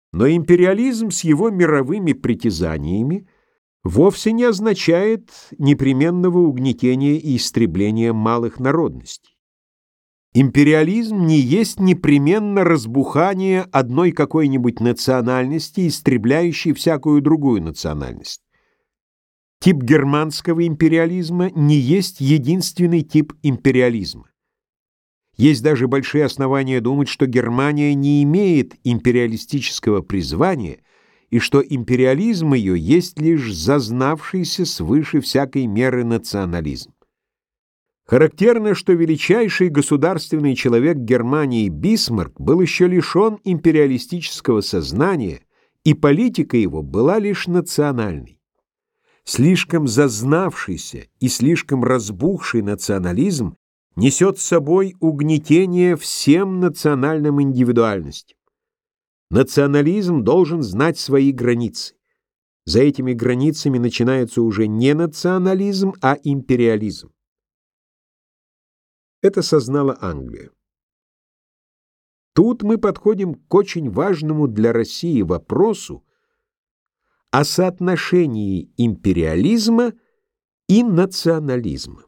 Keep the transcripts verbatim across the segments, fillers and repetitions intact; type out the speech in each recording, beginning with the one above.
Но империализм с его мировыми притязаниями вовсе не означает непременного угнетения и истребления малых народностей. Империализм не есть непременно разбухание одной какой-нибудь национальности, истребляющей всякую другую национальность. Тип германского империализма не есть единственный тип империализма. Есть даже большие основания думать, что Германия не имеет империалистического призвания и что империализм ее есть лишь зазнавшийся свыше всякой меры национализм. Характерно, что величайший государственный человек Германии Бисмарк был еще лишен империалистического сознания, и политика его была лишь национальной. Слишком зазнавшийся и слишком разбухший национализм несет с собой угнетение всем национальным индивидуальностям. Национализм должен знать свои границы. За этими границами начинается уже не национализм, а империализм. Это сознала Англия. Тут мы подходим к очень важному для России вопросу о соотношении империализма и национализма.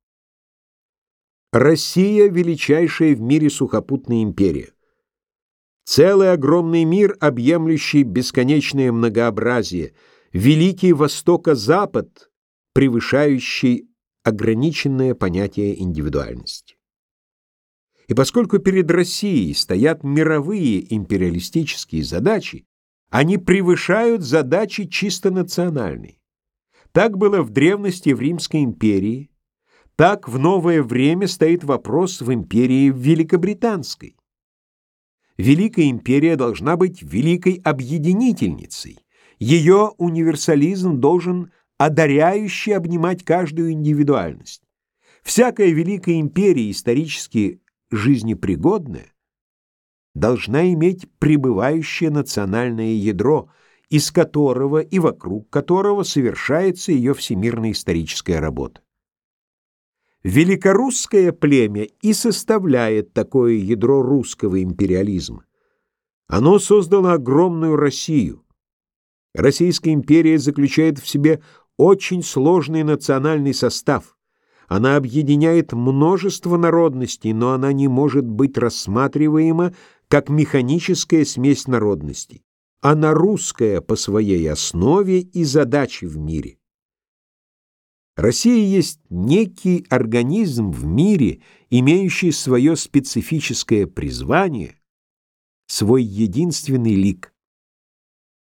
Россия — величайшая в мире сухопутная империя. Целый огромный мир, объемлющий бесконечное многообразие, великий Востока-Запад, превышающий ограниченное понятие индивидуальности. И поскольку перед Россией стоят мировые империалистические задачи, они превышают задачи чисто национальные. Так было в древности в Римской империи, так в новое время стоит вопрос в империи Великобританской. Великая империя должна быть великой объединительницей. Ее универсализм должен одаряюще обнимать каждую индивидуальность. Всякая великая империя, исторически жизнепригодная, должна иметь пребывающее национальное ядро, из которого и вокруг которого совершается ее всемирная историческая работа. Великорусское племя и составляет такое ядро русского империализма. Оно создало огромную Россию. Российская империя заключает в себе очень сложный национальный состав. Она объединяет множество народностей, но она не может быть рассматриваема как механическая смесь народностей. Она русская по своей основе и задаче в мире. Россия есть некий организм в мире, имеющий свое специфическое призвание, свой единственный лик.